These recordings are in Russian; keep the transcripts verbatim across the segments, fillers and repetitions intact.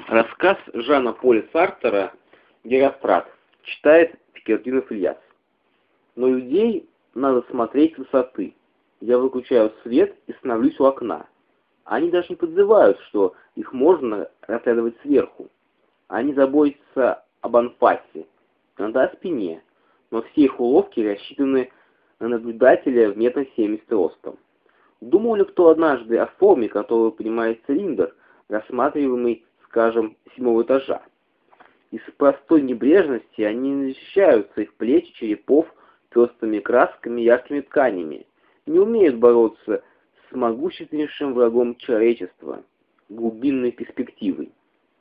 Рассказ Жана-Поля Сартера «Герострат» читает Фикердинов Ильяс. Но людей надо смотреть с высоты. Я выключаю свет и становлюсь у окна. Они даже не подозревают, что их можно разглядывать сверху. Они заботятся об анфасе, иногда о спине, но все их уловки рассчитаны на наблюдателя в метр семьдесят ростом. Думал ли кто однажды о форме, которую принимает цилиндр, рассматриваемый, скажем, седьмого этажа? Из простой небрежности они не защищают своих плеч и черепов пестрыми красками и яркими тканями, не умеют бороться с могущественнейшим врагом человечества, глубинной перспективой.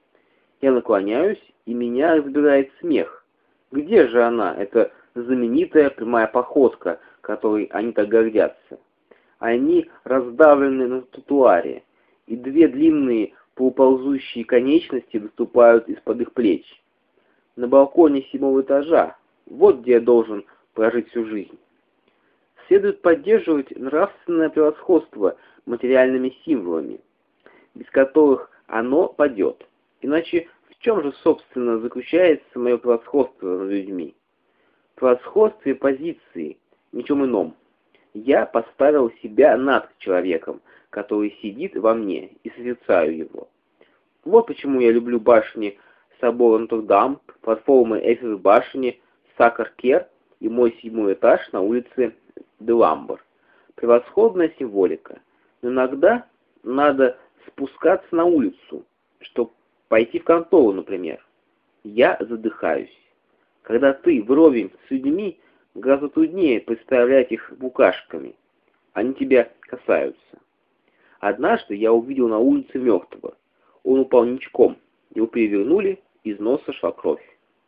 Я наклоняюсь, и меня разбирает смех. Где же она, эта знаменитая прямая походка, которой они так гордятся? Они раздавлены на тротуаре, и две длинные полуползущие конечности выступают из-под их плеч. На балконе седьмого этажа, вот где я должен прожить всю жизнь. Следует поддерживать нравственное превосходство материальными символами, без которых оно падет. Иначе в чем же, собственно, заключается мое превосходство над людьми? В превосходстве позиции, ничем ином. Я поставил себя над человеком, который сидит во мне, и созерцаю его. Вот почему я люблю башни собора Нотр-Дам, платформы Эйфелевой башни, Сакр-Кер и мой седьмой этаж на улице де Ламбер. Превосходная символика. Но иногда надо спускаться на улицу, чтобы пойти в контору, например. Я задыхаюсь. Когда ты вровень с людьми, гораздо труднее представлять их букашками. Они тебя касаются. Однажды я увидел на улице мертвого. Он упал ничком. Его перевернули, из носа шла кровь.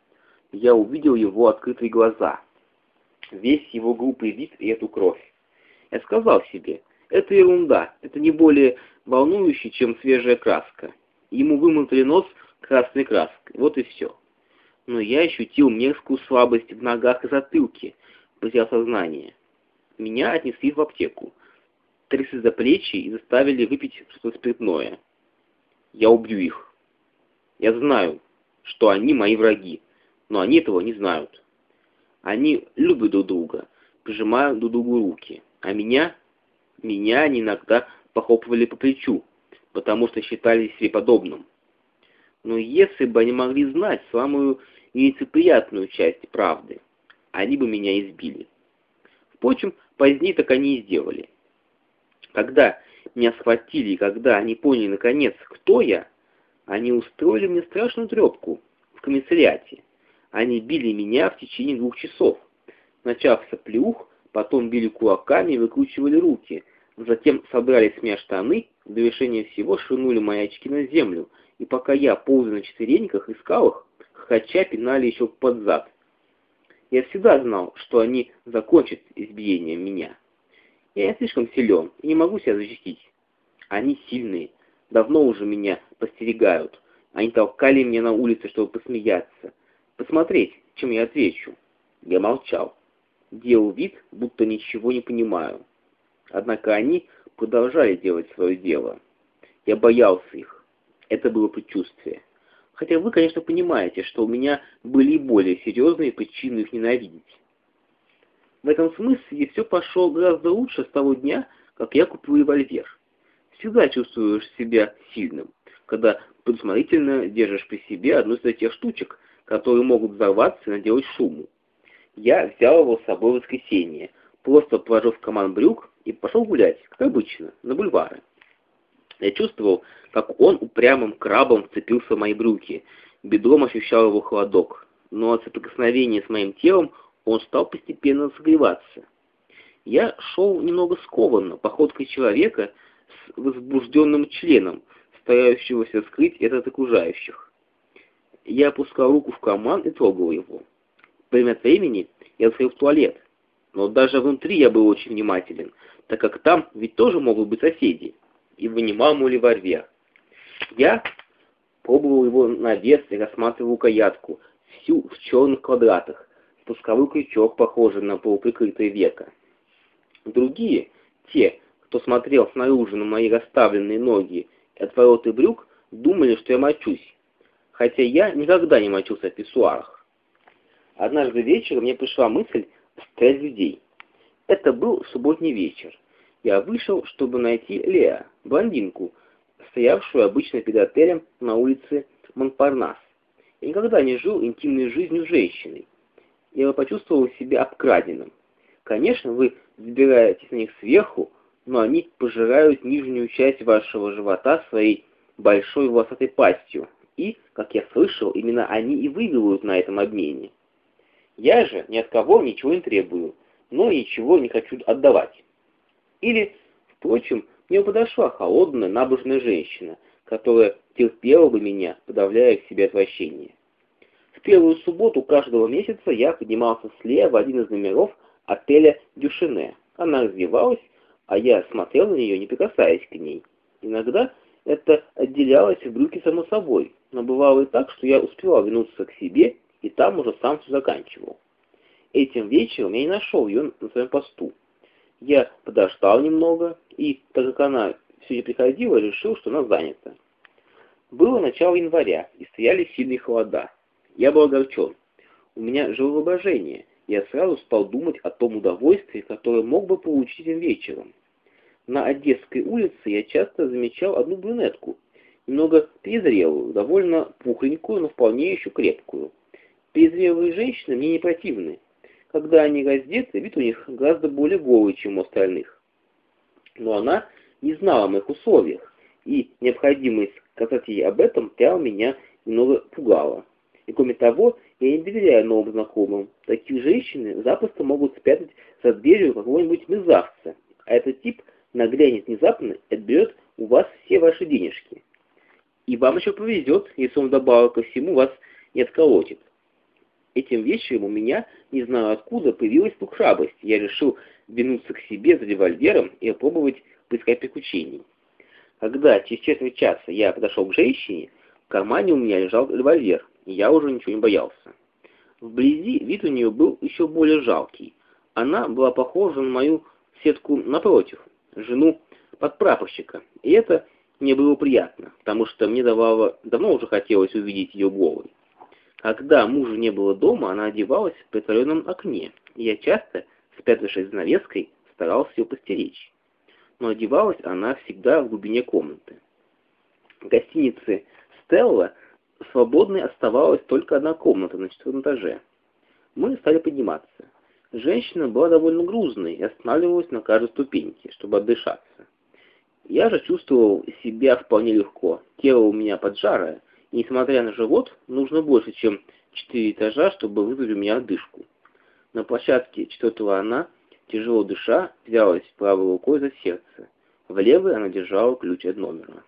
Я увидел его открытые глаза. Весь его глупый вид и эту кровь. Я сказал себе, это ерунда, это не более волнующе, чем свежая краска. Ему вымотали нос красной краской, вот и все. Но я ощутил мерзкую слабость в ногах и затылке, потерял сознание. Меня отнесли в аптеку, трясли за плечи и заставили выпить что-то спиртное. Я убью их. Я знаю, что они мои враги, но они этого не знают. Они любят друг друга, прижимают друг другу руки, а меня, меня они иногда похлопывали по плечу, потому что считали себе подобным. Но если бы они могли знать самую нелицеприятную часть правды, они бы меня избили. Впрочем, позднее так они и сделали. Когда меня схватили и когда они поняли наконец, кто я, они устроили мне страшную трепку в комиссариате. Они били меня в течение двух часов. Начав с оплеух, потом били кулаками и выкручивали руки. Затем собрали с меня штаны, в довершение всего швырнули мои очки на землю, и пока я, ползая на четвереньках, искал их, хохоча пинали еще под зад. Я всегда знал, что они закончат избиением меня. Я не слишком силен и не могу себя защитить. Они сильные, давно уже меня постерегают. Они толкали меня на улице, чтобы посмеяться, посмотреть, чем я отвечу. Я молчал, делал вид, будто ничего не понимаю. Однако они продолжали делать свое дело. Я боялся их. Это было предчувствие. Хотя вы, конечно, понимаете, что у меня были и более серьезные причины их ненавидеть. В этом смысле все пошло гораздо лучше с того дня, как я купил револьвер. Всегда чувствуешь себя сильным, когда предусмотрительно держишь при себе одну из тех штучек, которые могут взорваться и наделать шуму. Я взял его с собой в воскресенье, просто положил в карман брюк и пошел гулять, как обычно, на бульвары. Я чувствовал, как он упрямым крабом вцепился в мои брюки, бедром ощущал его холодок, но от соприкосновения с моим телом он стал постепенно согреваться. Я шел немного скованно, походкой человека с возбужденным членом, старающегося скрыть это от окружающих. Я опускал руку в карман и трогал его. Время от времени я заходил в туалет, но даже внутри я был очень внимателен, так как там ведь тоже могут быть соседи, и вынимал мой револьвер. Я пробовал его на вес и рассматривал рукоятку, всю в черных квадратах, спусковой крючок, похожий на полуприкрытое веко. Другие, те, кто смотрел снаружи на мои расставленные ноги и отвороты брюк, думали, что я мочусь, хотя я никогда не мочился в писсуарах. Однажды вечером мне пришла мысль стрелять людей. Это был субботний вечер. Я вышел, чтобы найти Леа, блондинку, стоявшую обычно перед отелем на улице Монпарнас. Я никогда не жил интимной жизнью с женщиной. Я почувствовал себя обкраденным. Конечно, вы взбираетесь на них сверху, но они пожирают нижнюю часть вашего живота своей большой волосатой пастью, и, как я слышал, именно они и выигрывают на этом обмене. Я же ни от кого ничего не требую, но ничего не хочу отдавать. Или, впрочем, мне подошла холодная, набожная женщина, которая терпела бы меня, подавляя в себе отвращение. В первую субботу каждого месяца я поднимался с Леа в один из номеров отеля Дюшене. Она раздевалась, а я смотрел на нее, не прикасаясь к ней. Иногда это отделялось в брюки само собой, но бывало и так, что я успевал вернуться к себе, и там уже сам все заканчивал. Этим вечером я не нашел ее на своем посту. Я подождал немного, и, так как она все не приходила, решил, что она занята. Было начало января, и стояли сильные холода. Я был огорчен. У меня жило воображение. Я сразу стал думать о том удовольствии, которое мог бы получить этим вечером. На Одесской улице я часто замечал одну брюнетку, немного перезрелую, довольно пухленькую, но вполне еще крепкую. Перезрелые женщины мне не противны. Когда они раздеты, вид у них гораздо более голый, чем у остальных. Но она не знала о моих условиях, и необходимость сказать ей об этом прямо меня немного пугала. И кроме того, я не доверяю новым знакомым. Такие женщины запросто могут спрятать за дверью какого-нибудь мерзавца, а этот тип наглянет внезапно и отберет у вас все ваши денежки. И вам еще повезет, если он вдобавок ко всему вас не отколотит. Этим вечером у меня, не знаю откуда, появилась вдруг храбрость. Я решил вернуться к себе за револьвером и попробовать поискать приключений. Когда через четверть часа я подошел к женщине, в кармане у меня лежал револьвер, и я уже ничего не боялся. Вблизи вид у нее был еще более жалкий. Она была похожа на мою соседку напротив, жену подпрапорщика, и это мне было приятно, потому что мне давало, давно уже хотелось увидеть ее голой. Когда мужа не было дома, она одевалась в притворенном окне, и я часто, спрятавшись за занавеской, старался ее постеречь. Но одевалась она всегда в глубине комнаты. В гостинице «Стелла» свободной оставалась только одна комната на четвертом этаже. Мы стали подниматься. Женщина была довольно грузной и останавливалась на каждой ступеньке, чтобы отдышаться. Я же чувствовал себя вполне легко. Тело у меня поджарое, и, несмотря на живот, нужно больше, чем четыре этажа, чтобы вызвать у меня отдышку. На площадке четвертого она, тяжело дыша, взялась правой рукой за сердце. В левой она держала ключ от номера.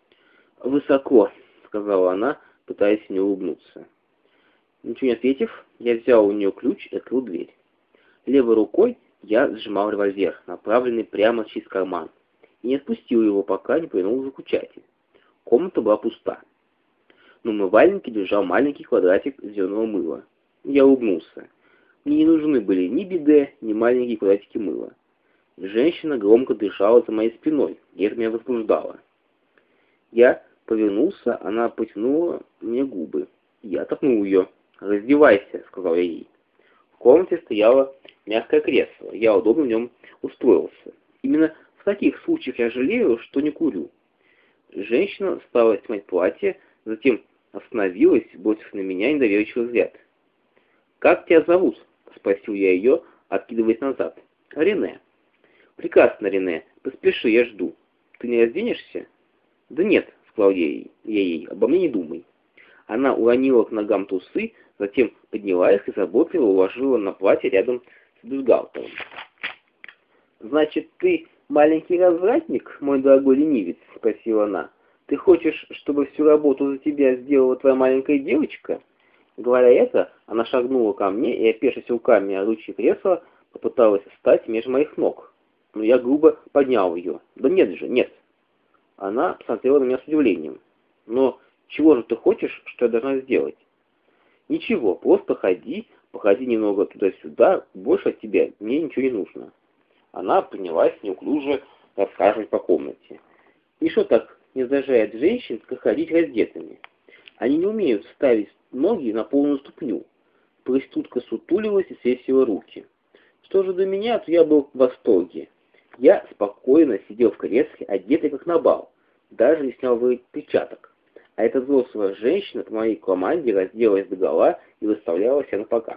«Высоко», — сказала она, пытаясь мне улыбнуться. Ничего не ответив, я взял у нее ключ и открыл дверь. Левой рукой я сжимал револьвер, направленный прямо через карман, и не отпустил его, пока не повернул выключатель. Комната была пуста. На умывальнике лежал маленький квадратик зеленого мыла. Я улыбнулся. Мне не нужны были ни биде, ни маленькие квадратики мыла. Женщина громко дышала за моей спиной, и это меня возбуждало. Я повернулся, она потянула мне губы. Я толкнул ее. «Раздевайся», — сказал я ей. В комнате стояло мягкое кресло. Я удобно в нем устроился. Именно в таких случаях я жалею, что не курю. Женщина стала снимать платье, затем остановилась, бросив на меня недоверчивый взгляд. «Как тебя зовут?» — спросил я ее, откидываясь назад. «Рене». «Прекрасно, Рене. Поспеши, я жду. Ты не разденешься?» «Да нет», — сказал я ей, я ей, — «обо мне не думай». Она уронила к ногам трусы, затем подняла их и заботливо уложила на платье рядом с бюстгальтером. «Значит, ты маленький развратник, мой дорогой ленивец?» — спросила она. «Ты хочешь, чтобы всю работу за тебя сделала твоя маленькая девочка?» Говоря это, она шагнула ко мне и, опершись руками о ручье кресла, попыталась встать между моих ног. Но я грубо поднял ее. «Да нет же, нет!» Она посмотрела на меня с удивлением. «Но чего же ты хочешь, что я должна сделать?» «Ничего, просто ходи, походи немного туда-сюда, больше от тебя мне ничего не нужно». Она принялась неуклюже расхаживать по комнате. «И что так не раздражает женщин, как ходить раздетыми? Они не умеют ставить ноги на полную ступню. Проститутка сутулилась и свесила руки. Что же до меня, то я был в восторге. Я спокойно сидел в кресле, одетый как на бал, даже не снял перчаток. А эта взрослая женщина по моей команде разделась догола и выставляла себя на показ.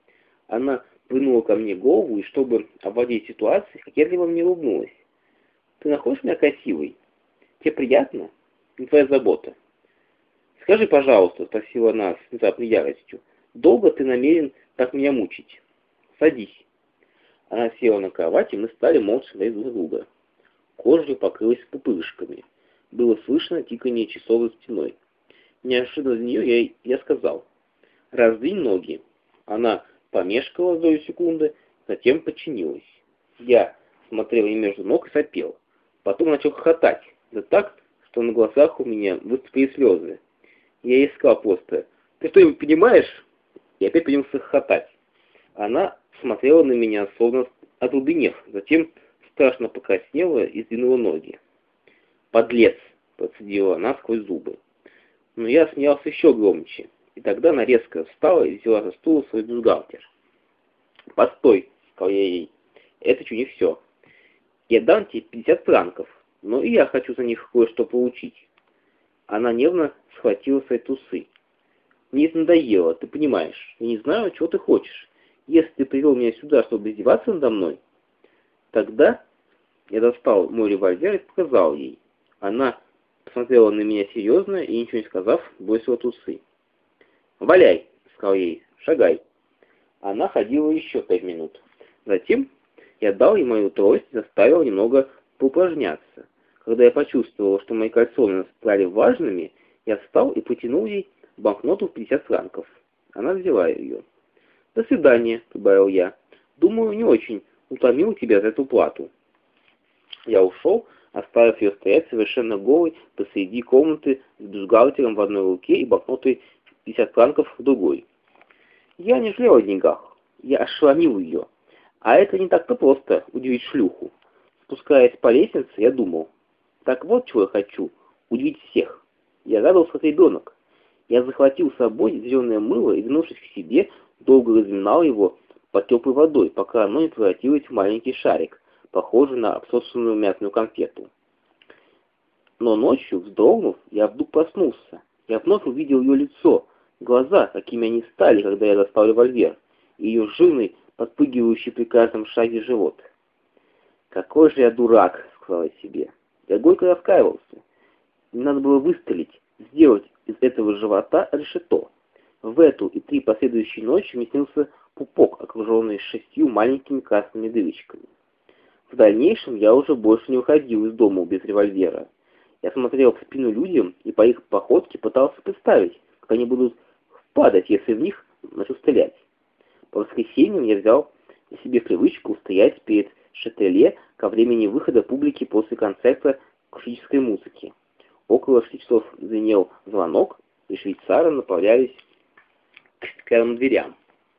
Она вынула ко мне голову и, чтобы обводить ситуацию, кокетливо мне улыбнулась. «Ты находишь меня красивой? Тебе приятно? Не твоя забота». «Скажи, пожалуйста», — спросила она с внезапной яростью, — «долго ты намерен так меня мучить? Садись». Она села на кровать, и мы стали молча смотреть друг друга. Кожа покрылась пупырышками. Было слышно тиканье часов за стеной. Неожиданно для нее я, я сказал: «Раздвинь ноги». Она помешкала долю секунды, затем подчинилась. Я смотрел ей между ног и сопел. Потом начал хохотать, да так, что на глазах у меня выступили слезы. Я ей сказал просто: «Ты что-нибудь понимаешь?» И опять принялся хохотать. Она смотрела на меня, словно отрубенев, затем страшно покраснела и сдвинула ноги. «Подлец!» — процедила она сквозь зубы. Но я смеялся еще громче, и тогда она резко встала и взяла со стула свой бюстгальтер. «Постой!» — сказал я ей. «Это еще не все. Я дам тебе пятьдесят франков, но и я хочу за них кое-что получить». Она нервно схватила свои тусы. «Мне это надоело, ты понимаешь. Я не знаю, чего ты хочешь. Если ты привел меня сюда, чтобы издеваться надо мной...» Тогда я достал мой револьвер и показал ей. Она посмотрела на меня серьезно и, ничего не сказав, бросила тусы. «Валяй!» — сказал ей. «Шагай!» Она ходила еще пять минут. Затем я дал ей мою трость и заставил немного поупражняться. Когда я почувствовал, что мои кальсоны стали важными, я встал и потянул ей банкноту в пятьдесят франков. Она взяла ее. «До свидания», — прибавил я. «Думаю, не очень утомил тебя за эту плату». Я ушел, оставив ее стоять совершенно голой посреди комнаты с бюстгальтером в одной руке и банкнотой пятьдесят франков в другой. Я не жалел о деньгах. Я ошеломил ее. А это не так-то просто — удивить шлюху. Спускаясь по лестнице, я думал: так вот чего я хочу — удивить всех. Я радовался как ребенок. Я захватил с собой зеленое мыло и, вернувшись к себе, долго разминал его под теплой водой, пока оно не превратилось в маленький шарик, похожий на обсосанную мятную конфету. Но ночью, вздрогнув, я вдруг проснулся. Я вновь увидел ее лицо, глаза, какими они стали, когда я достал револьвер, и ее жирный, подпрыгивающий при каждом шаге живот. «Какой же я дурак», — сказал я себе. Я горько раскаивался. Мне надо было выстрелить, сделать из этого живота решето. В эту и три последующие ночи мне снился пупок, окруженный шестью маленькими красными дырочками. В дальнейшем я уже больше не уходил из дома без револьвера. Я смотрел в спину людям и по их походке пытался представить, как они будут падать, если в них начну стрелять. По воскресеньям я взял на себе привычку стоять перед Шателе ко времени выхода публики после концерта классической музыки. Около шести часов звенел звонок, и швейцары направлялись к стеклянным дверям,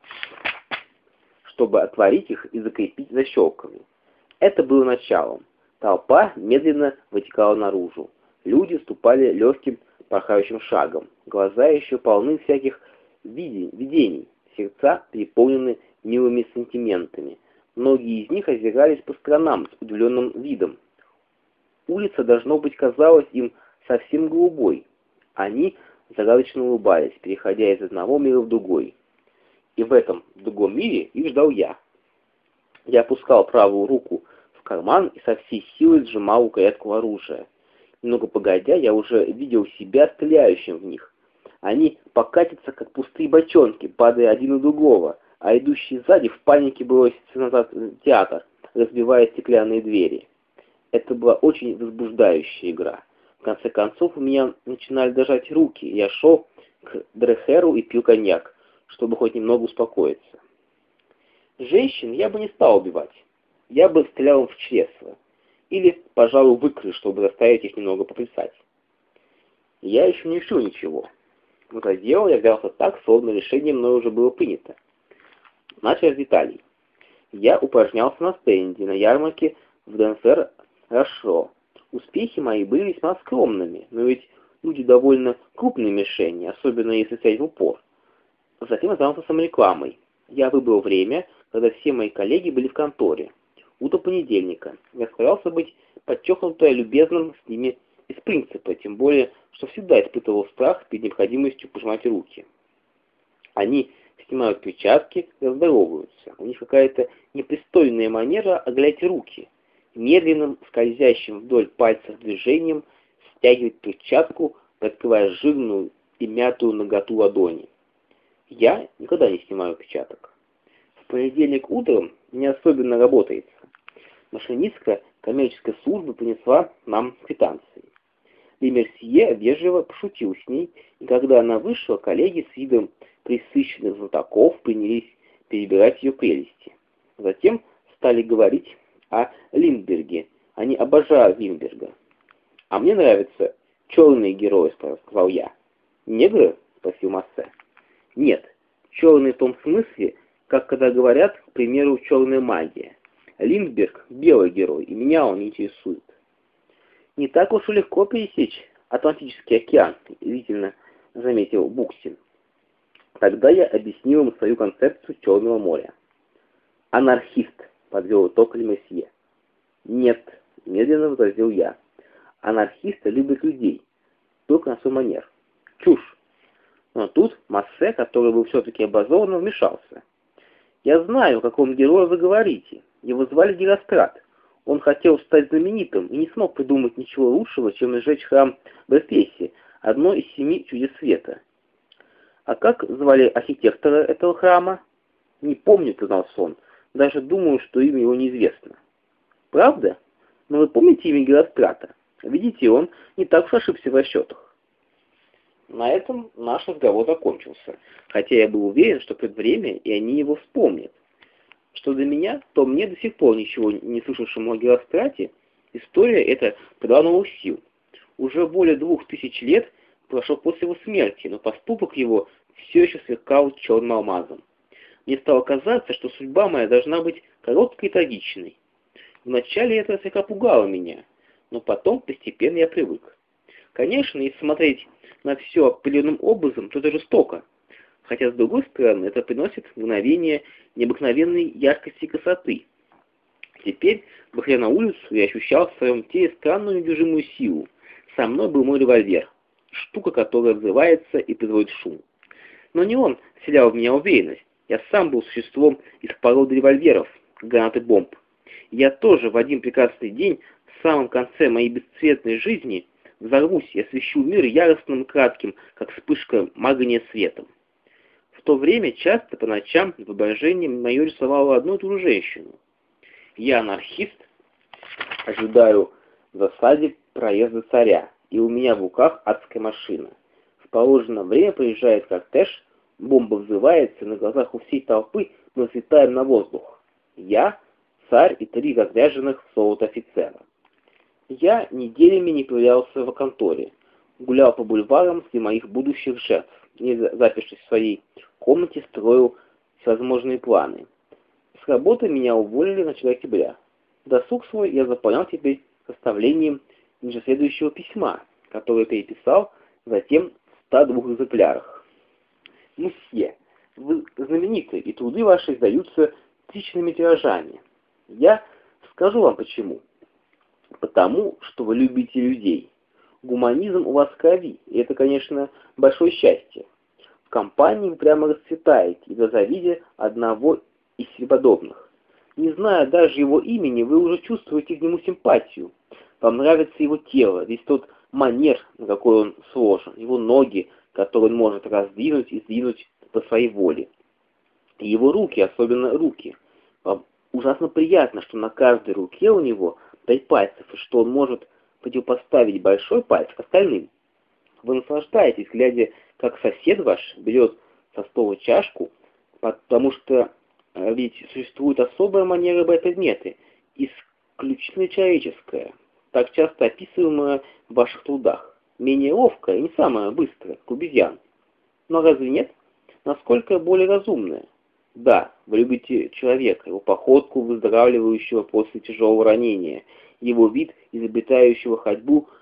чтобы отворить их и закрепить защелками. Это было началом. Толпа медленно вытекала наружу. Люди ступали легким порхающим шагом. Глаза еще полны всяких видений, сердца переполнены милыми сантиментами. Многие из них озирались по сторонам с удивленным видом. Улица, должно быть, казалась им совсем голубой. Они загадочно улыбались, переходя из одного мира в другой. И в этом другом мире их ждал я. Я опускал правую руку в карман и со всей силой сжимал рукоятку оружия. Немного погодя, я уже видел себя стреляющим в них. Они покатятся, как пустые бочонки, падая один на другого, а идущие сзади в панике бросятся назад в театр, разбивая стеклянные двери. Это была очень возбуждающая игра. В конце концов, у меня начинали дрожать руки, и я шел к Дрехеру и пил коньяк, чтобы хоть немного успокоиться. Женщин я бы не стал убивать. Я бы стрелял в чресло. Или, пожалуй, в икры, чтобы заставить их немного поплясать. Я еще не решил ничего. Но за дело я взялся так, словно решение мною уже было принято. Начал с деталей. Я упражнялся на стенде, на ярмарке в Денфер-Рошо. Успехи мои были весьма скромными, но ведь люди довольно крупные мишени, особенно если сядь в упор. Затем я занялся саморекламой. Я выбрал время, когда все мои коллеги были в конторе. Утро понедельника. Я старался быть подчеркнуто любезным с ними из принципа, тем более, что всегда испытывал страх перед необходимостью пожимать руки. Они снимают перчатки и здороваются. У них какая-то непристойная манера оголять руки. Медленным, скользящим вдоль пальцев движением стягивать перчатку, открывая жирную и мятую наготу ладони. Я никогда не снимаю перчаток. В понедельник утром не особенно работается. Машинистка коммерческой службы принесла нам квитанции. Лемерсье вежливо пошутил с ней, и когда она вышла, коллеги с видом пресыщенных знатоков принялись перебирать ее прелести. Затем стали говорить о Линдберге. Они обожают Линдберга. «А мне нравятся черные герои», — сказал я. «Негры?» — спросил Массе. «Нет, черные в том смысле, как когда говорят, к примеру, черная магия. Линдберг — белый герой, и меня он интересует». «Не так уж и легко пересечь Атлантический океан», — извительно заметил Буксин. Тогда я объяснил ему свою концепцию Черного моря. «Анархист», — подвел итог Лемерсье. «Нет», — медленно возразил я. «Анархисты любят людей, только на свой манер. Чушь». Но тут Массе, который был все-таки образованным, вмешался. «Я знаю, о каком герое вы говорите. Его звали Герострат. Он хотел стать знаменитым и не смог придумать ничего лучшего, чем сжечь храм в Эфесе, одно из семи чудес света». «А как звали архитектора этого храма?» «Не помню», — признался он. «Даже думаю, что имя его неизвестно». «Правда? Но вы помните имя Герострата? Видите, он не так уж ошибся в расчетах». На этом наш разговор закончился, хотя я был уверен, что придет время, и они его вспомнят. Что до меня, то мне до сих пор ничего не слышавшему о Герострате, история эта придала новых сил. Уже более двух тысяч лет прошло после его смерти, но поступок его все еще сверкал черным алмазом. Мне стало казаться, что судьба моя должна быть короткой и трагичной. Вначале это слегка пугало меня, но потом постепенно я привык. Конечно, если смотреть на все определенным образом, то это жестоко. Хотя, с другой стороны, это приносит мгновение необыкновенной яркости и красоты. Теперь, выходя на улицу, я ощущал в своем теле странную недвижимую силу. Со мной был мой револьвер, штука, которая взрывается и производит шум. Но не он вселял в меня уверенность. Я сам был существом из породы револьверов, гранат и бомб. Я тоже в один прекрасный день, в самом конце моей бесцветной жизни, взорвусь и освещу мир яростным и кратким, как вспышка магния светом. В то время часто по ночам в воображении мое рисовало одну и ту же женщину. Я анархист, ожидаю в засаде проезда царя, и у меня в руках адская машина. В положенное время приезжает кортеж, бомба взрывается, на глазах у всей толпы мы взлетаем на воздух. Я, царь и три разряженных в золото офицера. Я неделями не появлялся в конторе, гулял по бульварам среди моих будущих жертв, не запершись в своей комнате, строил всевозможные планы. С работы меня уволили в начале октября. Досуг свой я заполнял теперь составлением ниже следующего письма, которое переписал затем в ста двух экземплярах. «Мусье, вы знамениты, и труды ваши издаются тысячными тиражами. Я скажу вам почему. Потому, что вы любите людей. Гуманизм у вас в крови, и это, конечно, большое счастье. В компании вы прямо расцветаете, и завидя одного из себе подобных. Не зная даже его имени, вы уже чувствуете к нему симпатию. Вам нравится его тело, весь тот манер, на какой он сложен, его ноги, которые он может раздвинуть и сдвинуть по своей воле. И его руки, особенно руки. Вам ужасно приятно, что на каждой руке у него пять пальцев, и что он может противопоставить большой палец к остальным. Вы наслаждаетесь, глядя, как сосед ваш берет со стола чашку, потому что ведь существует особая манера брать предметы, исключительно человеческая, так часто описываемая в ваших трудах, менее ловкая и не самая быстрая, как у обезьян. Но разве нет? Насколько более разумная? Да, вы любите человека, его походку, выздоравливающего после тяжелого ранения, его вид, изобретающего ходьбу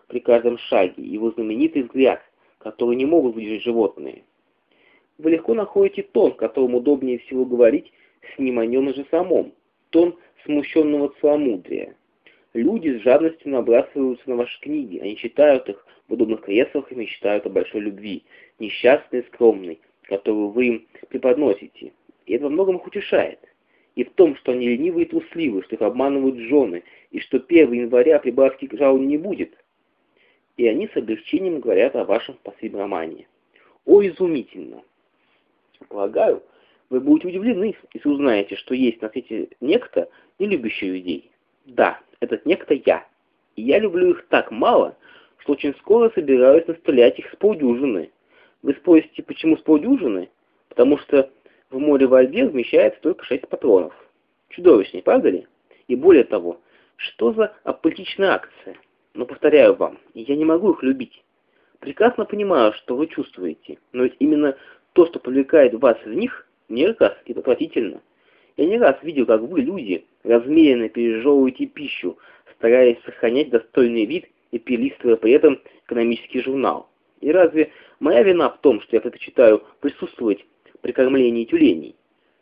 при каждом шаге, его знаменитый взгляд, который не могут выдержать животные. Вы легко находите тон, которым удобнее всего говорить с ним о нем же самом, тон смущенного целомудрия. Люди с жадностью набрасываются на ваши книги, они читают их в удобных креслах и мечтают о большой любви, несчастной и скромной, которую вы им преподносите. И это во многом их утешает. И в том, что они ленивы и трусливы, что их обманывают жены, и что первого января прибавки к жалованию не будет. И они с облегчением говорят о вашем последнем романе. О, изумительно! Полагаю, вы будете удивлены, если узнаете, что есть на свете некто, не любящий людей. Да, этот некто я. И я люблю их так мало, что очень скоро собираюсь настрелять их с полдюжины. Вы спросите, почему с полдюжины? Потому что в мой револьвер вмещается только шесть патронов. Чудовищно, не правда ли? И более того, что за аполитичная акция? Но повторяю вам, я не могу их любить. Прекрасно понимаю, что вы чувствуете, но ведь именно то, что привлекает вас в них, мерзко и отвратительно. Я не раз видел, как вы, люди, размеренно пережевываете пищу, стараясь сохранять достойный вид и перелистывая при этом экономический журнал. И разве моя вина в том, что я предпочитаю присутствовать при кормлении тюленей?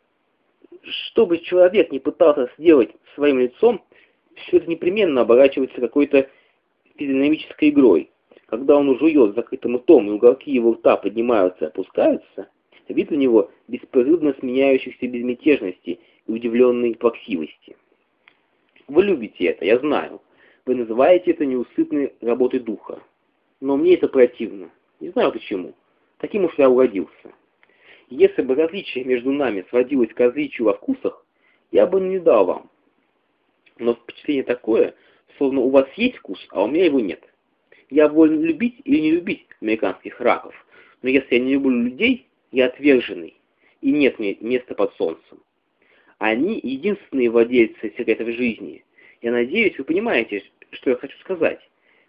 Что бы человек не пытался сделать своим лицом, все это непременно оборачивается какой-то физиономической игрой. Когда он жует закрытым ртом и уголки его рта поднимаются и опускаются, вид у него беспрерывно сменяющихся безмятежности и удивленной плаксивости. Вы любите это, я знаю. Вы называете это неусыпной работой духа. Но мне это противно. Не знаю почему. Таким уж я уродился. Если бы различие между нами сводилось к различию во вкусах, я бы не дал вам. Но впечатление такое, словно у вас есть вкус, а у меня его нет. Я волен любить или не любить американских раков, но если я не люблю людей, я отверженный, и нет мне места под солнцем. Они единственные владельцы секретов жизни. Я надеюсь, вы понимаете, что я хочу сказать.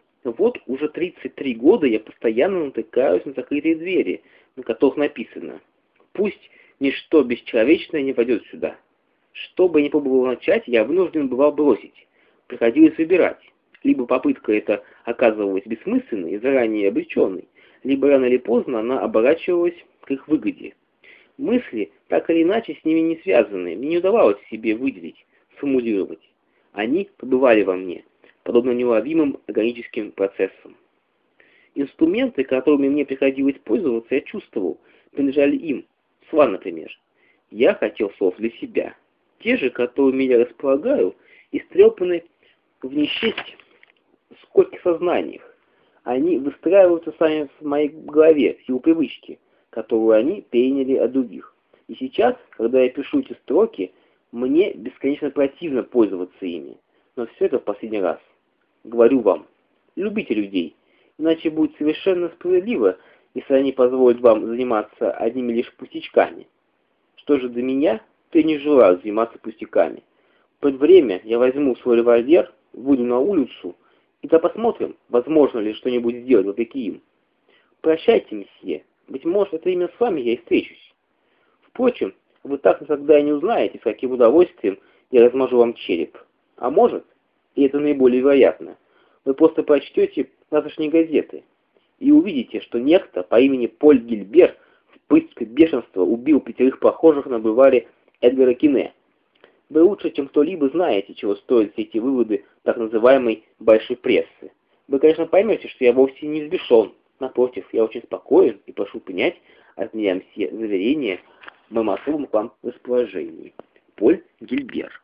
Вот уже тридцать три года я постоянно натыкаюсь на закрытые двери, на которых написано: «Пусть ничто бесчеловечное не войдет сюда». Что бы я ни пробовал начать, я вынужден бывал бросить. Приходилось выбирать. Либо попытка эта оказывалась бессмысленной и заранее обреченной, либо рано или поздно она оборачивалась к их выгоде. Мысли, так или иначе, с ними не связаны, мне не удавалось себе выделить, сформулировать. Они побывали во мне, подобно неуловимым органическим процессам. Инструменты, которыми мне приходилось пользоваться, я чувствовал, принадлежали им. Слова, например. Я хотел слов для себя. Те же, которыми я располагаю, истрепаны в несчесть скольких сознаниях. Они выстраиваются сами в моей голове, в силу привычки, которую они переняли от других. И сейчас, когда я пишу эти строки, мне бесконечно противно пользоваться ими. Но все это в последний раз. Говорю вам, любите людей, иначе будет совершенно справедливо, если они позволят вам заниматься одними лишь пустячками. Что же до меня, то я не желаю заниматься пустяками. Под время я возьму свой револьвер, выйду на улицу, и то посмотрим, возможно ли что-нибудь сделать вопреки им. Прощайте, месье, быть может, это именно с вами я и встречусь. Впрочем, вы так никогда и не узнаете, с каким удовольствием я размажу вам череп. А может, и это наиболее вероятно, вы просто прочтете завтрашние газеты и увидите, что некто по имени Поль Гильбер в приступе бешенства убил пятерых похожих на бульваре Эдгара Кине. Вы лучше, чем кто-либо, знаете, чего стоят все эти выводы так называемой большой прессы. Вы, конечно, поймете, что я вовсе не взбешен. Напротив, я очень спокоен и прошу принять от меня все заверения в моем особом к вам расположении. Поль Гильбер.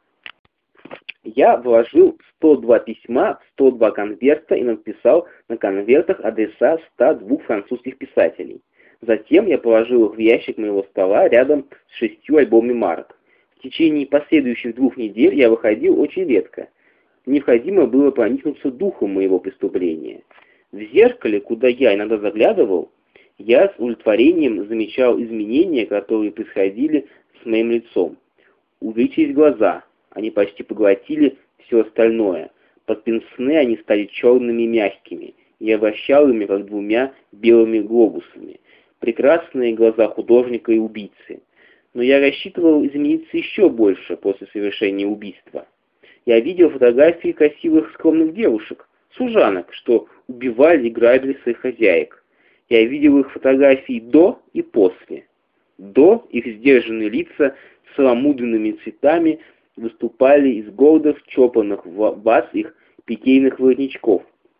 Я вложил сто два письма в сто два конверта и написал на конвертах адреса ста двух французских писателей. Затем я положил их в ящик моего стола рядом с шестью альбомами марок. В течение последующих двух недель я выходил очень редко. Необходимо было проникнуться духом моего преступления. В зеркале, куда я иногда заглядывал, я с удовлетворением замечал изменения, которые происходили с моим лицом. Увеличились глаза, они почти поглотили все остальное. Под пенсне они стали черными и мягкими. Я вращал ими, как двумя белыми глобусами. Прекрасные глаза художника и убийцы. Но я рассчитывал измениться еще больше после совершения убийства. Я видел фотографии красивых скромных девушек, служанок, что убивали и грабили своих хозяек. Я видел их фотографии до и после. До их сдержанные лица с целомудренными цветами выступали из гордо вчепанных в вас их питейных воротничков.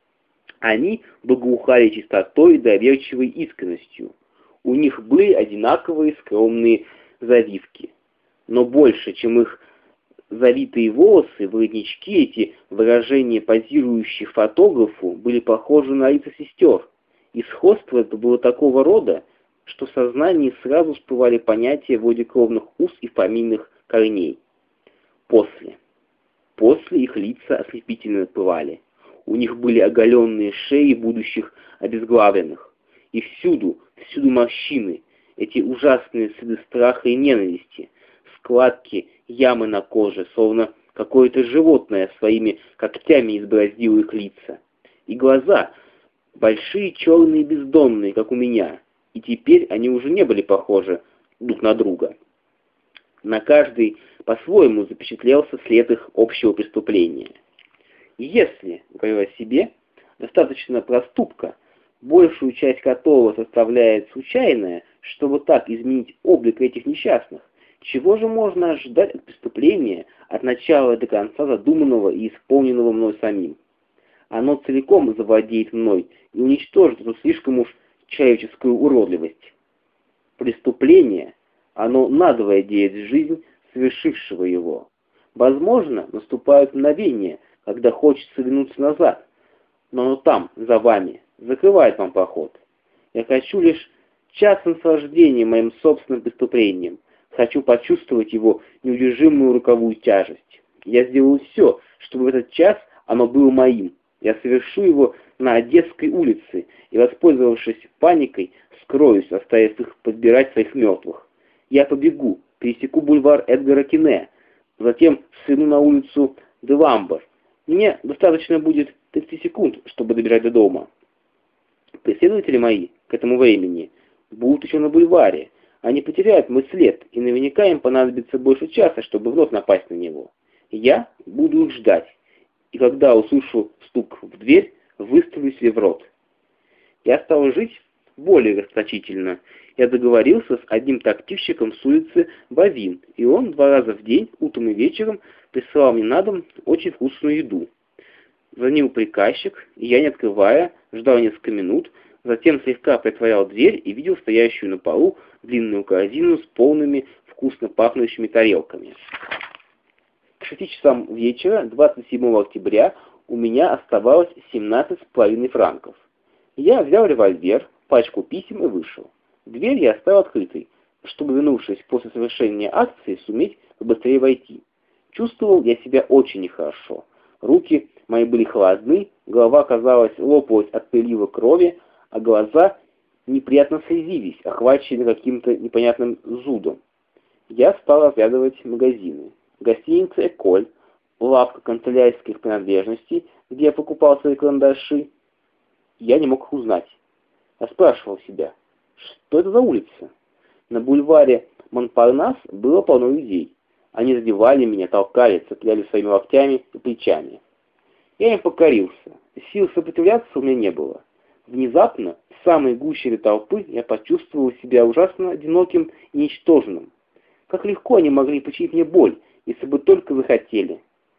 Они благоухали чистотой и доверчивой искренностью. У них были одинаковые скромные завивки. Но больше, чем их завитые волосы, воротнички, эти выражения позирующих фотографу были похожи на лица сестер. И сходство это было такого рода, что в сознании сразу всплывали понятия вроде кровных уз и фамильных корней. После. После их лица ослепительно отплывали. У них были оголенные шеи будущих обезглавленных. И всюду, всюду морщины, эти ужасные следы страха и ненависти, складки, ямы на коже, словно какое-то животное своими когтями избороздило их лица. И глаза, большие, черные и бездонные, как у меня, и теперь они уже не были похожи друг на друга. На каждый по-своему запечатлелся след их общего преступления. Если, говорю о себе, достаточно проступка, большую часть которого составляет случайное, чтобы так изменить облик этих несчастных, чего же можно ожидать от преступления от начала до конца задуманного и исполненного мной самим? Оно целиком завладеет мной и уничтожит эту слишком уж человеческую уродливость. Преступление, оно надвое делит жизнь совершившего его. Возможно, наступают мгновения, когда хочется вернуться назад, но оно там, за вами, закрывает вам проход. Я хочу лишь час наслаждения моим собственным преступлением. Хочу почувствовать его неудержимую роковую тяжесть. Я сделаю все, чтобы в этот час оно было моим. Я совершу его на Одесской улице и, воспользовавшись паникой, скроюсь, оставив их подбирать своих мертвых. Я побегу, пересеку бульвар Эдгара Кине, затем сверну на улицу Деламбер. Мне достаточно будет тридцати секунд, чтобы добежать до дома. Преследователи мои к этому времени будут еще на бульваре. Они потеряют мой след, и наверняка им понадобится больше часа, чтобы вновь напасть на него. Я буду их ждать, и когда услышу стук в дверь, выставлю себе в рот. Я стал жить более расточительно. Я договорился с одним трактирщиком с улицы Бавин, и он два раза в день, утром и вечером, присылал мне на дом очень вкусную еду. Звонил приказчик, и я, не открывая, ждал несколько минут, затем слегка притворял дверь и видел стоящую на полу длинную корзину с полными вкусно пахнущими тарелками. К шести часам вечера, двадцать седьмого октября, у меня оставалось семнадцать с половиной франков. Я взял револьвер, пачку писем и вышел. Дверь я оставил открытой, чтобы, вернувшись после совершения акции, суметь побыстрее войти. Чувствовал я себя очень нехорошо. Руки мои были холодны, голова, казалось, лопалась от прилива крови, а глаза неприятно слезились, охваченные каким-то непонятным зудом. Я стал разглядывать магазины. Гостиница «Эколь», лавка канцелярских принадлежностей, где я покупал свои карандаши. Я не мог их узнать. Я спрашивал себя, что это за улица? На бульваре Монпарнас было полно людей. Они задевали меня, толкали, цепляли своими локтями и плечами. Я им покорился. Сил сопротивляться у меня не было. Внезапно, в самой гуще этой толпы, я почувствовал себя ужасно одиноким и ничтожным. Как легко они могли причинить мне боль, если бы только захотели.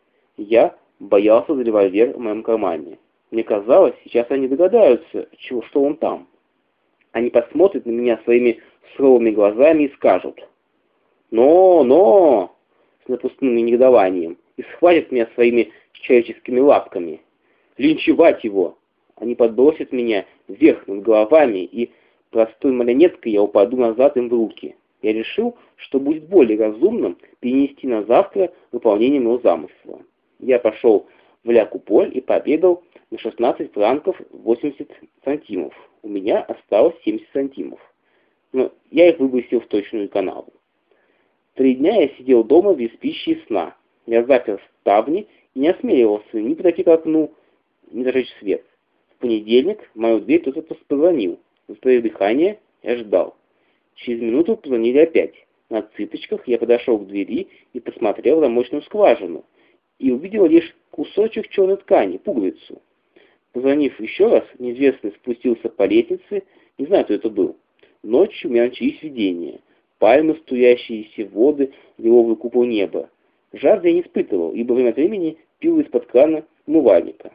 Я боялся за револьвер в моем кармане. Мне казалось, сейчас они догадаются, чего, что он там. Они посмотрят на меня своими суровыми глазами и скажут «Но, но!» с напускным негодованием и схватят меня своими человеческими лапками. Линчевать его! Они подбросят меня вверх над головами, и простой марионеткой я упаду назад им в руки. Я решил, что будет более разумным перенести на завтра выполнение моего замысла. Я пошел в Ля Куполь и пообедал на шестнадцать франков восемьдесят сантимов. У меня осталось семьдесят сантимов. Но я их выбросил в точную канаву. Три дня я сидел дома без пищи и сна. Я запер ставни и не осмеливался ни подойти к окну, ни зажечь свет. В понедельник в мою дверь кто-то позвонил. Затаив дыхание, я ждал. Через минуту позвонили опять. На цыпочках я подошел к двери и посмотрел в замочную скважину. И увидел лишь кусочек черной ткани, пуговицу. Позвонив еще раз, неизвестный спустился по лестнице, не знаю, кто это был. Ночью у меня начались видения. Пальмы, струящиеся воды, лиловый купол неба. Жажды я не испытывал, ибо время от времени пил из-под крана умывальника.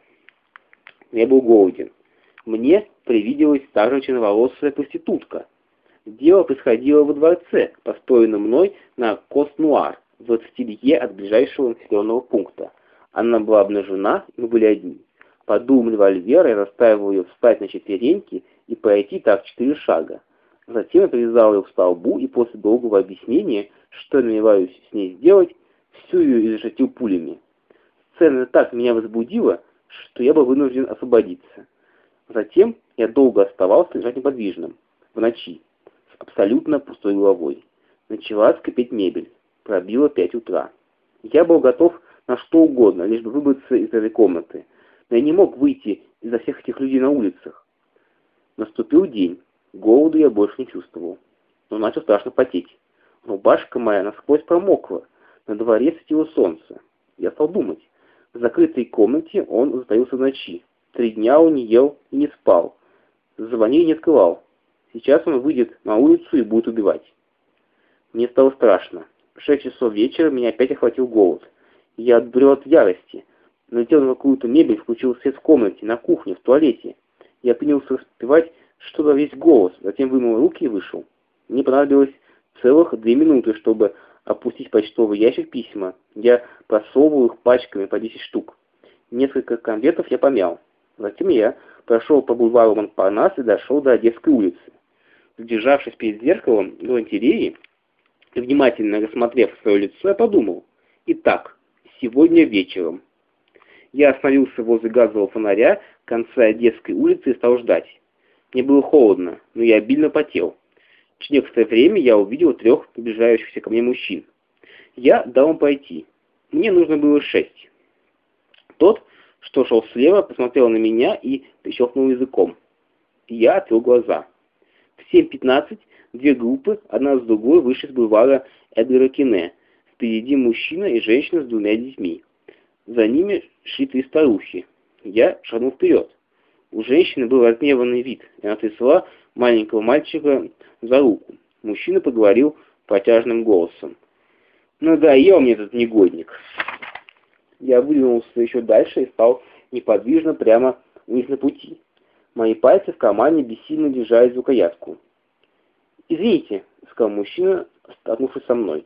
Я был голоден. Мне привиделась та же черноволосая проститутка. Дело происходило во дворце, построенном мной на Кост-Нуар, в двадцати лье от ближайшего населенного пункта. Она была обнажена, и мы были одни. Под дулом револьвера я заставил ее встать на четвереньки и пройти так четыре шага. Затем я привязал ее к столбу и после долгого объяснения, что я намереваюсь с ней сделать, всю ее изрешетил пулями. Сцена так меня возбудила, что я был вынужден освободиться. Затем я долго оставался лежать неподвижным, в ночи, с абсолютно пустой головой. Начала скрипеть мебель. Пробило пять утра. Я был готов на что угодно, лишь бы выбраться из этой комнаты. Но я не мог выйти из-за всех этих людей на улицах. Наступил день. Голоду я больше не чувствовал. Но начал страшно потеть. Рубашка моя насквозь промокла. На дворе светило солнце. Я стал думать. В закрытой комнате он затаился в ночи. Три дня он не ел и не спал. Звонил и не открывал. Сейчас он выйдет на улицу и будет убивать. Мне стало страшно. В шесть часов вечера меня опять охватил голод. Я отбрел от ярости. Налетел на какую-то мебель, включил свет в комнате, на кухне, в туалете. Я принялся распевать что-то весь голос, затем вымыл руки и вышел. Мне понадобилось целых две минуты, чтобы опустить в почтовый ящик письма. Я просовывал их пачками по десять штук. Несколько конвертов я помял. Затем я прошел по бульвару Монпарнас и дошел до Одесской улицы. Задержавшись перед зеркалом в галантереи и внимательно рассмотрев свое лицо, я подумал: итак, сегодня вечером. Я остановился возле газового фонаря в конце Одесской улицы и стал ждать. Мне было холодно, но я обильно потел. Через некоторое время я увидел трех приближающихся ко мне мужчин. Я дал им пройти. Мне нужно было шесть. Тот, что шел слева, посмотрел на меня и прищелкнул языком. Я открыл глаза. В семь пятнадцать две группы, одна с другой, вышли с бульвара Эдгара Кине. Впереди мужчина и женщина с двумя детьми. За ними шли три старухи. Я шагнул вперед. У женщины был разгневанный вид, и она трясла маленького мальчика за руку. Мужчина поговорил протяжным голосом. «Надоел мне этот негодник». Я выдвинулся еще дальше и стал неподвижно прямо у них на пути. Мои пальцы в кармане бессильно держались за рукоятку. «Извините», — сказал мужчина, столкнувшись со мной.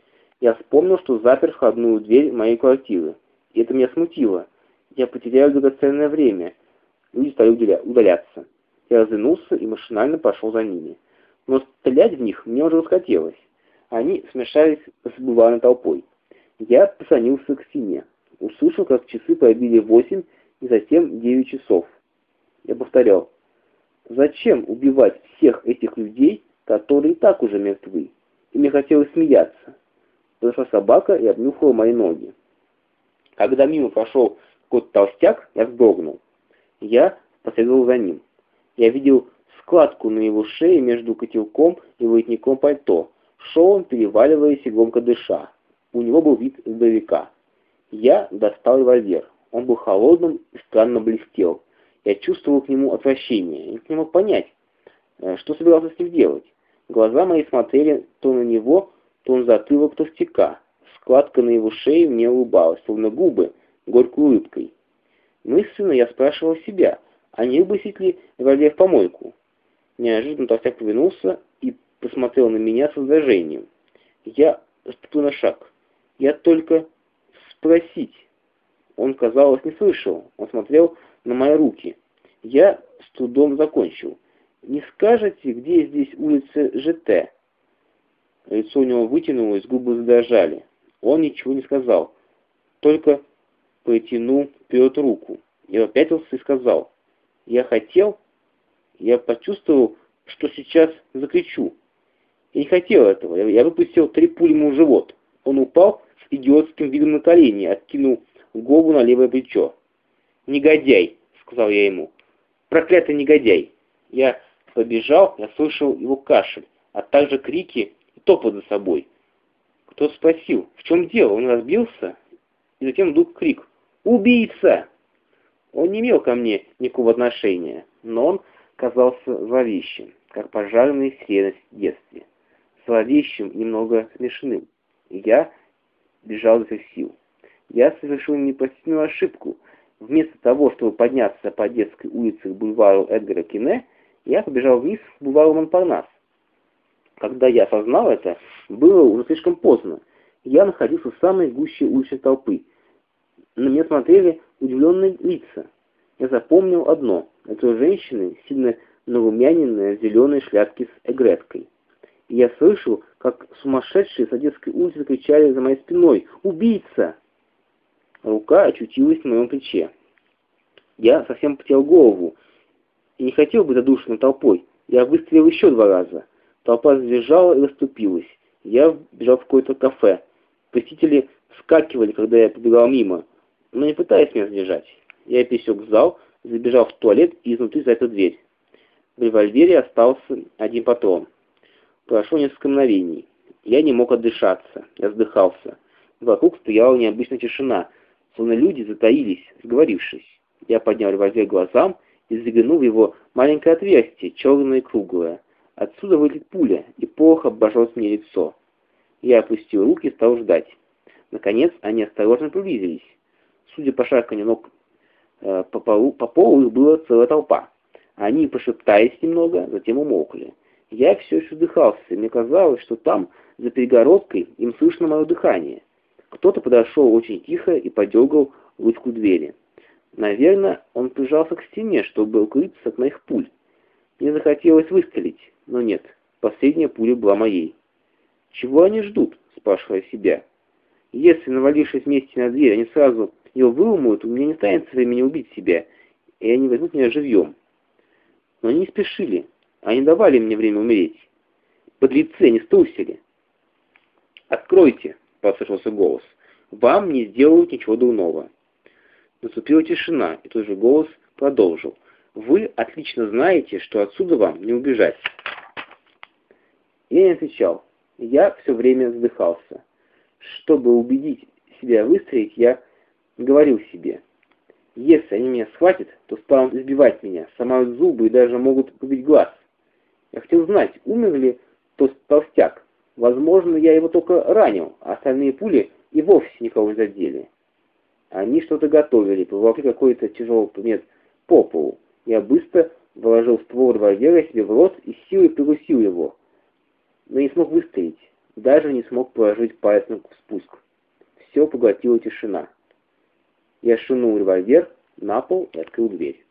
Я вспомнил, что запер входную дверь моей квартиры. И это меня смутило. Я потерял драгоценное время. Люди стали удаляться. Я развернулся и машинально пошел за ними. Но стрелять в них мне уже расхотелось. Они смешались с бульварной толпой. Я прислонился к стене. Услышал, как часы пробили восемь и затем девять часов. Я повторял: зачем убивать всех этих людей, которые и так уже мертвы? И мне хотелось смеяться. Подошла собака и обнюхала мои ноги. Когда мимо прошел какой-то толстяк, я вздрогнул. Я последовал за ним. Я видел складку на его шее между котелком и воротником пальто. Шел он, переваливаясь и громко дыша. У него был вид здоровяка. Я достал револьвер. Он был холодным и странно блестел. Я чувствовал к нему отвращение. Я не мог понять, что собирался с ним делать. Глаза мои смотрели то на него, то на затылок толстяка. Складка на его шее мне улыбалась, словно губы, горькой улыбкой. Мысленно я спрашивал себя, а не выбросить ли револьвер в помойку. Неожиданно толстяк повернулся и посмотрел на меня с раздражением. Я отступил на шаг. Я только спросить. Он, казалось, не слышал. Он смотрел на мои руки. Я с трудом закончил. «Не скажете, где здесь улица ЖТ?» Лицо у него вытянулось, губы задрожали. Он ничего не сказал, только протянул вперед руку. Я попятился и сказал: «Я хотел...» Я почувствовал, что сейчас закричу. Я не хотел этого. Я выпустил три пули ему в живот. Он упал с идиотским видом на колени, откинул голову на левое плечо. «Негодяй!» — сказал я ему. «Проклятый негодяй!» Я побежал, я слышал его кашель, а также крики и топот за собой. Кто спросил, в чем дело? Он разбился? И затем вдруг крик: «Убийца!» Он не имел ко мне никакого отношения, но он казался зловещим, как пожарный сиреность в детстве. Зловещим, немного смешным. И я бежал изо всех сил. Я совершил непростительную ошибку. Вместо того, чтобы подняться по детской улице к бульвару Эдгара Кине, я побежал вниз к бульвару Монпарнас. Когда я осознал это, было уже слишком поздно. Я находился в самой гуще уличной толпы. На меня смотрели удивленные лица. Я запомнил одно. Это женщины, сильно нарумяненные в зеленой шляпке с эгреткой. И я слышал, как сумасшедшие с Одесской улицы кричали за моей спиной: «Убийца!» Рука очутилась на моем плече. Я совсем потерял голову и не хотел быть задушенным толпой. Я выстрелил еще два раза. Толпа завизжала и расступилась. Я бежал в какое-то кафе. Посетители вскакивали, когда я побегал мимо, но не пытаясь меня задержать. Я пересек зал, забежал в туалет и изнутри запер дверь. В револьвере остался один патрон. Прошло несколько мгновений. Я не мог отдышаться. Я вздыхался. Вокруг стояла необычная тишина, словно люди затаились, сговорившись. Я поднял револьвер глазам и заглянул в его маленькое отверстие, черное и круглое. Отсюда вылетит пуля, и порох обожжет мне лицо. Я опустил руки и стал ждать. Наконец они осторожно приблизились. Судя по шарканью ног э, по, полу, по полу, их была целая толпа. Они пошептались немного, затем умолкли. Я все еще вздыхался, и мне казалось, что там, за перегородкой, им слышно мое дыхание. Кто-то подошел очень тихо и подергал ручку двери. Наверное, он прижался к стене, чтобы укрыться от моих пуль. Мне захотелось выстрелить, но нет, последняя пуля была моей. «Чего они ждут?» — спрашивая себя. «Если, навалившись вместе на дверь, они сразу ее выломают, у меня не станет времени убить себя, и они возьмут меня живьем». Но они не спешили, они давали мне время умереть. Подлецы, они струсили. «Откройте!» — послышался голос. «Вам не сделают ничего дурного». Наступила тишина, и тот же голос продолжил. «Вы отлично знаете, что отсюда вам не убежать». Я не отвечал. Я все время вздыхался. Чтобы убедить себя выстрелить, я говорил себе: если они меня схватят, то станут избивать меня, сломают зубы и даже могут убить глаз. Я хотел знать, умер ли тот толстяк. Возможно, я его только ранил, а остальные пули и вовсе никого не задели. Они что-то готовили, поволокли какой-то тяжелый предмет по полу. Я быстро вложил ствол револьвера себе в рот и силой прикусил его, но не смог выстрелить, даже не смог положить палец на спуск. Все поглотила тишина. Я швырнул револьвер на пол и открыл дверь.